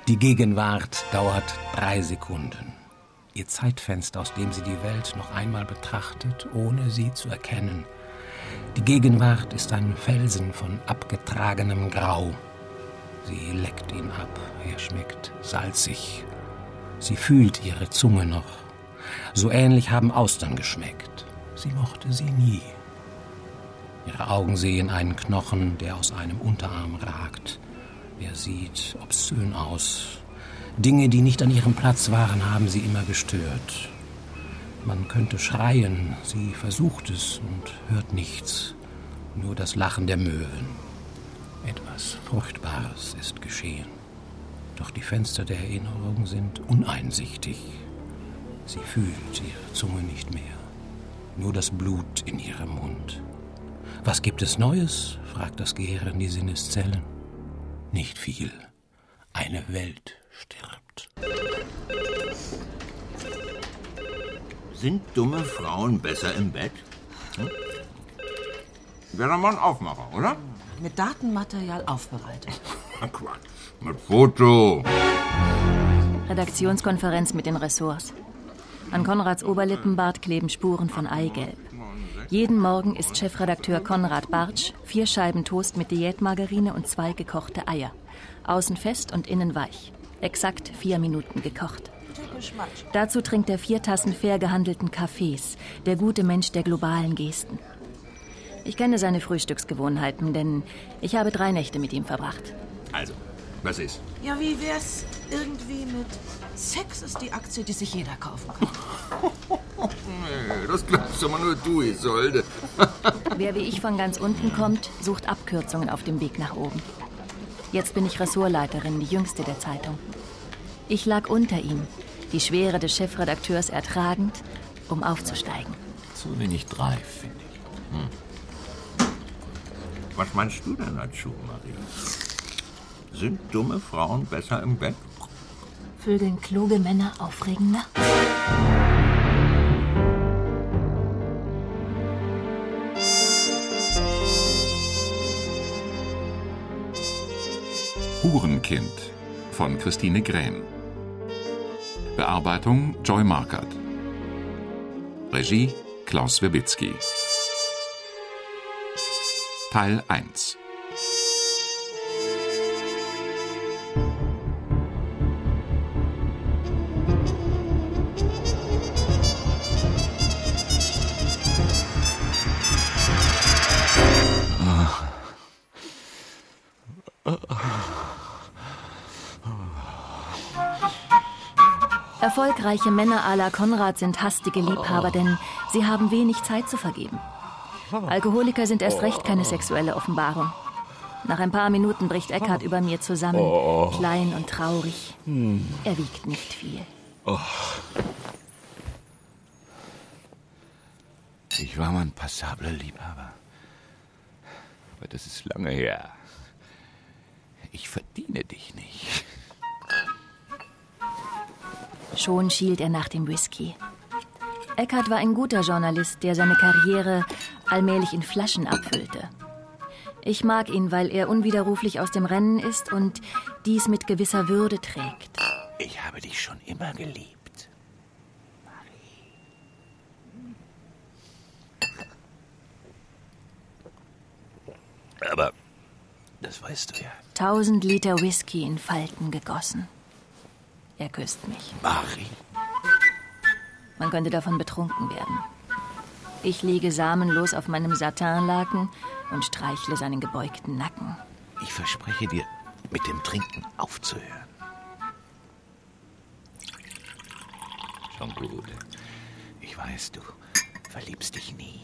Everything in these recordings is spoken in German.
Die Gegenwart dauert 3 Sekunden. Ihr Zeitfenster, aus dem sie die Welt noch einmal betrachtet, ohne sie zu erkennen. Die Gegenwart ist ein Felsen von abgetragenem Grau. Sie leckt ihn ab, er schmeckt salzig. Sie fühlt ihre Zunge noch. So ähnlich haben Austern geschmeckt. Sie mochte sie nie. Ihre Augen sehen einen Knochen, der aus einem Unterarm ragt. Er sieht obszön aus. Dinge, die nicht an ihrem Platz waren, haben sie immer gestört. Man könnte schreien, sie versucht es und hört nichts. Nur das Lachen der Möwen. Etwas Furchtbares ist geschehen. Doch die Fenster der Erinnerung sind uneinsichtig. Sie fühlt ihre Zunge nicht mehr. Nur das Blut in ihrem Mund. Was gibt es Neues? Fragt das Gehirn die Sinneszellen. Nicht viel. Eine Welt stirbt. Sind dumme Frauen besser im Bett? Wäre doch mal ein Aufmacher, oder? Mit Datenmaterial aufbereitet. Quatsch. Mit Foto. Redaktionskonferenz mit den Ressorts. An Konrads Oberlippenbart kleben Spuren von Eigelb. Jeden Morgen isst Chefredakteur Konrad Bartsch 4 Scheiben Toast mit Diätmargarine und 2 gekochte Eier. Außen fest und innen weich. Exakt 4 Minuten gekocht. Dazu trinkt er 4 Tassen fair gehandelten Kaffees. Der gute Mensch der globalen Gesten. Ich kenne seine Frühstücksgewohnheiten, denn ich habe 3 Nächte mit ihm verbracht. Also, was ist? Ja, wie wär's irgendwie mit Sex ist die Aktie, die sich jeder kaufen kann? Nee, das glaubst aber nur du, Isolde. Wer wie ich von ganz unten kommt, sucht Abkürzungen auf dem Weg nach oben. Jetzt bin ich Ressortleiterin, die jüngste der Zeitung. Ich lag unter ihm, die Schwere des Chefredakteurs ertragend, um aufzusteigen. Zu wenig Drive, finde ich. Was meinst du denn dazu, Marie? Sind dumme Frauen besser im Bett? Vögeln kluge Männer aufregender? Hurenkind von Christine Grähn. Bearbeitung Joy Markert. Regie Klaus Werbitzky. Teil 1. Erfolgreiche Männer à la Konrad sind hastige Liebhaber, denn sie haben wenig Zeit zu vergeben. Alkoholiker sind erst recht keine sexuelle Offenbarung. Nach ein paar Minuten bricht Eckhard über mir zusammen, klein und traurig. Er wiegt nicht viel. Ich war mal ein passabler Liebhaber. Aber das ist lange her. Ich verdiene dich nicht. Schon schielt er nach dem Whisky. Eckhard war ein guter Journalist, der seine Karriere allmählich in Flaschen abfüllte. Ich mag ihn, weil er unwiderruflich aus dem Rennen ist und dies mit gewisser Würde trägt. Ich habe dich schon immer geliebt, Marie. Aber das weißt du ja. 1000 Liter Whisky in Falten gegossen. Er küsst mich. Marie. Man könnte davon betrunken werden. Ich liege samenlos auf meinem Satinlaken und streichle seinen gebeugten Nacken. Ich verspreche dir, mit dem Trinken aufzuhören. Schon gut. Ich weiß, du verliebst dich nie.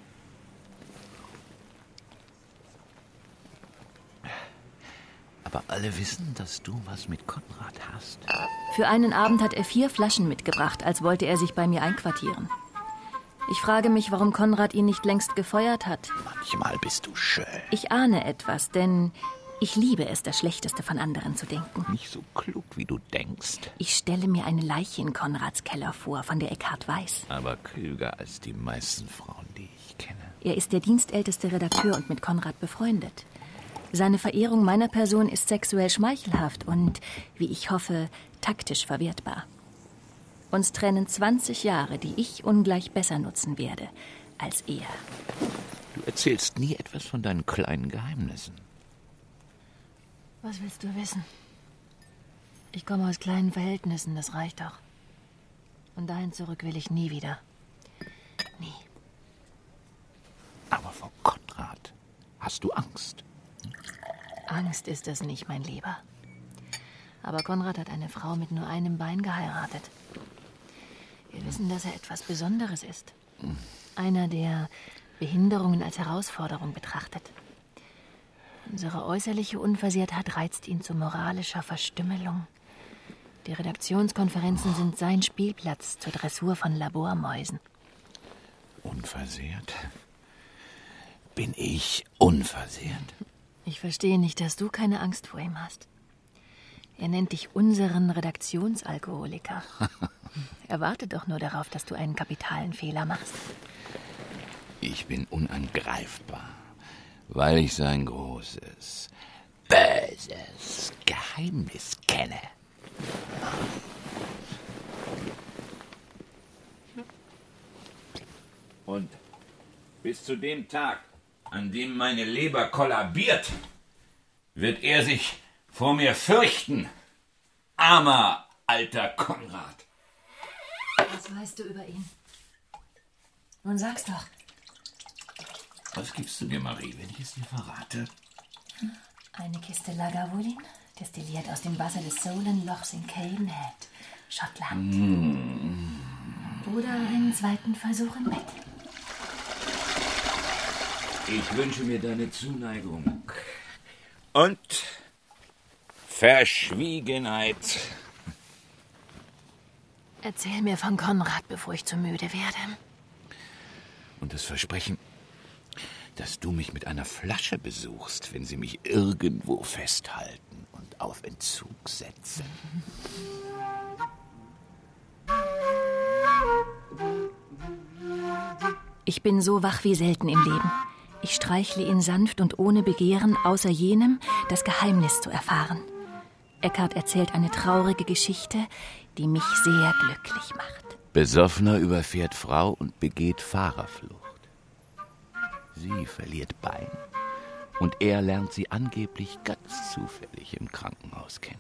Aber alle wissen, dass du was mit Konrad hast. Für einen Abend hat er 4 Flaschen mitgebracht, als wollte er sich bei mir einquartieren. Ich frage mich, warum Konrad ihn nicht längst gefeuert hat. Manchmal bist du schön. Ich ahne etwas, denn ich liebe es, das Schlechteste von anderen zu denken. Nicht so klug, wie du denkst. Ich stelle mir eine Leiche in Konrads Keller vor, von der Eckhard weiß. Aber klüger als die meisten Frauen, die ich kenne. Er ist der dienstälteste Redakteur und mit Konrad befreundet. Seine Verehrung meiner Person ist sexuell schmeichelhaft und, wie ich hoffe, taktisch verwertbar. Uns trennen 20 Jahre, die ich ungleich besser nutzen werde als er. Du erzählst nie etwas von deinen kleinen Geheimnissen. Was willst du wissen? Ich komme aus kleinen Verhältnissen, das reicht doch. Und dahin zurück will ich nie wieder. Nie. Aber vor Konrad hast du Angst. Angst ist es nicht, mein Lieber. Aber Konrad hat eine Frau mit nur einem Bein geheiratet. Wir wissen, dass er etwas Besonderes ist. Einer, der Behinderungen als Herausforderung betrachtet. Unsere äußerliche Unversehrtheit reizt ihn zu moralischer Verstümmelung. Die Redaktionskonferenzen sind sein Spielplatz zur Dressur von Labormäusen. Unversehrt? Bin ich unversehrt? Ich verstehe nicht, dass du keine Angst vor ihm hast. Er nennt dich unseren Redaktionsalkoholiker. Er wartet doch nur darauf, dass du einen kapitalen Fehler machst. Ich bin unangreifbar, weil ich sein großes, böses Geheimnis kenne. Und bis zu dem Tag, an dem meine Leber kollabiert, wird er sich vor mir fürchten. Armer alter Konrad. Was weißt du über ihn? Nun sag's doch. Was gibst du mir, Marie, wenn ich es dir verrate? Eine Kiste Lagavulin, destilliert aus dem Wasser des Solenlochs in Cadenhead, Schottland. Oder einen zweiten Versuch im Bett. Ich wünsche mir deine Zuneigung und Verschwiegenheit. Erzähl mir von Konrad, bevor ich zu müde werde. Und das Versprechen, dass du mich mit einer Flasche besuchst, wenn sie mich irgendwo festhalten und auf Entzug setzen. Ich bin so wach wie selten im Leben. Ich streichle ihn sanft und ohne Begehren, außer jenem, das Geheimnis zu erfahren. Eckhart erzählt eine traurige Geschichte, die mich sehr glücklich macht. Besoffener überfährt Frau und begeht Fahrerflucht. Sie verliert Bein und er lernt sie angeblich ganz zufällig im Krankenhaus kennen.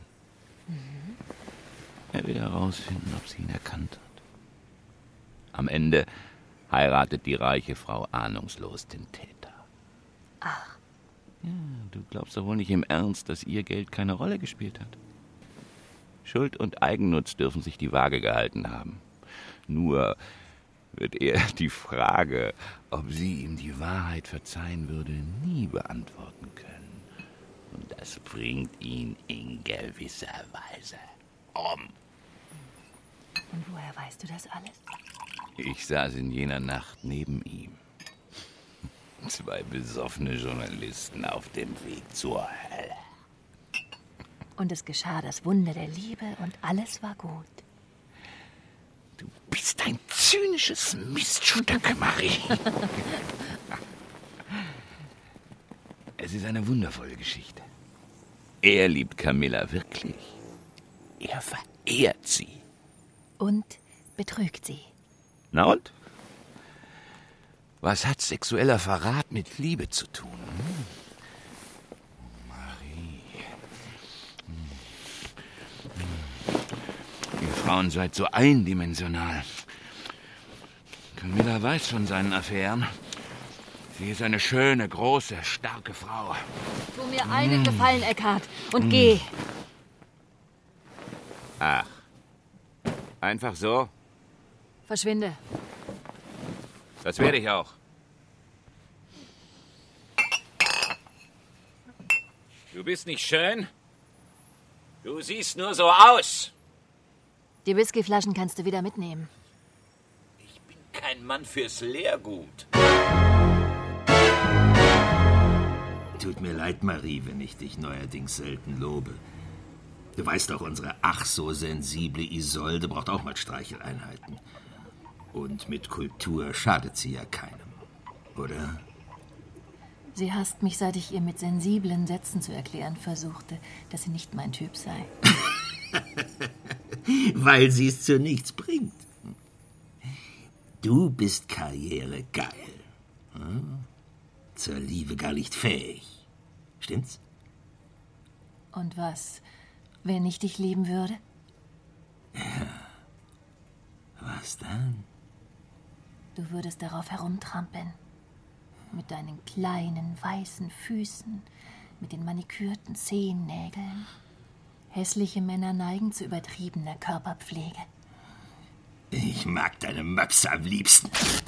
Er will herausfinden, ob sie ihn erkannt hat. Am Ende heiratet die reiche Frau ahnungslos den Täter. Ach. Ja, du glaubst doch wohl nicht im Ernst, dass ihr Geld keine Rolle gespielt hat. Schuld und Eigennutz dürfen sich die Waage gehalten haben. Nur wird er die Frage, ob sie ihm die Wahrheit verzeihen würde, nie beantworten können. Und das bringt ihn in gewisser Weise um. Und woher weißt du das alles? Ich saß in jener Nacht neben ihm. 2 besoffene Journalisten auf dem Weg zur Hölle. Und es geschah das Wunder der Liebe und alles war gut. Du bist ein zynisches Miststück, Marie. Es ist eine wundervolle Geschichte. Er liebt Camilla wirklich. Er verehrt sie. Und betrügt sie. Na und? Was hat sexueller Verrat mit Liebe zu tun? Marie. Ihr Frauen seid so eindimensional. Camilla weiß von seinen Affären. Sie ist eine schöne, große, starke Frau. Tu mir einen Gefallen, Eckhart, und geh. Ach. Einfach so? Verschwinde. Das werde ich auch. Du bist nicht schön. Du siehst nur so aus. Die Whiskyflaschen kannst du wieder mitnehmen. Ich bin kein Mann fürs Leergut. Tut mir leid, Marie, wenn ich dich neuerdings selten lobe. Du weißt doch, unsere ach so sensible Isolde braucht auch mal Streicheleinheiten. Und mit Kultur schadet sie ja keinem, oder? Sie hasst mich, seit ich ihr mit sensiblen Sätzen zu erklären versuchte, dass sie nicht mein Typ sei. Weil sie es zu nichts bringt. Du bist karrieregeil. Zur Liebe gar nicht fähig. Stimmt's? Und was, wenn ich dich lieben würde? Ja. Was dann? Du würdest darauf herumtrampeln. Mit deinen kleinen, weißen Füßen, mit den manikürten Zehennägeln. Hässliche Männer neigen zu übertriebener Körperpflege. Ich mag deine Möpse am liebsten.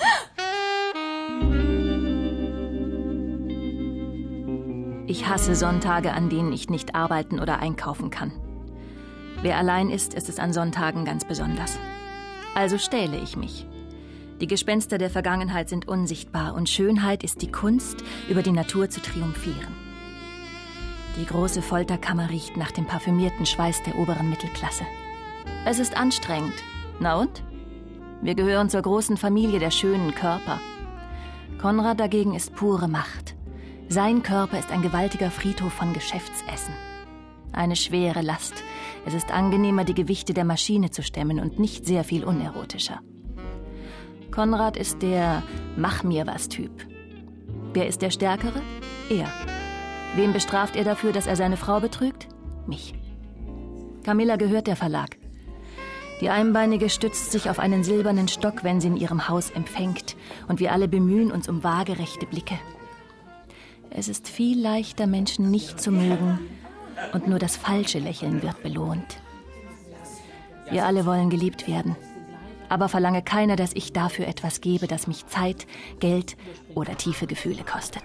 Ich hasse Sonntage, an denen ich nicht arbeiten oder einkaufen kann. Wer allein ist es an Sonntagen ganz besonders. Also stähle ich mich. Die Gespenster der Vergangenheit sind unsichtbar und Schönheit ist die Kunst, über die Natur zu triumphieren. Die große Folterkammer riecht nach dem parfümierten Schweiß der oberen Mittelklasse. Es ist anstrengend. Na und? Wir gehören zur großen Familie der schönen Körper. Konrad dagegen ist pure Macht. Sein Körper ist ein gewaltiger Friedhof von Geschäftsessen. Eine schwere Last. Es ist angenehmer, die Gewichte der Maschine zu stemmen und nicht sehr viel unerotischer. Konrad ist der Mach-mir-was-Typ. Wer ist der Stärkere? Er. Wem bestraft er dafür, dass er seine Frau betrügt? Mich. Camilla gehört der Verlag. Die Einbeinige stützt sich auf einen silbernen Stock, wenn sie in ihrem Haus empfängt, und wir alle bemühen uns um waagerechte Blicke. Es ist viel leichter, Menschen nicht zu mögen, und nur das falsche Lächeln wird belohnt. Wir alle wollen geliebt werden. Aber verlange keiner, dass ich dafür etwas gebe, das mich Zeit, Geld oder tiefe Gefühle kostet.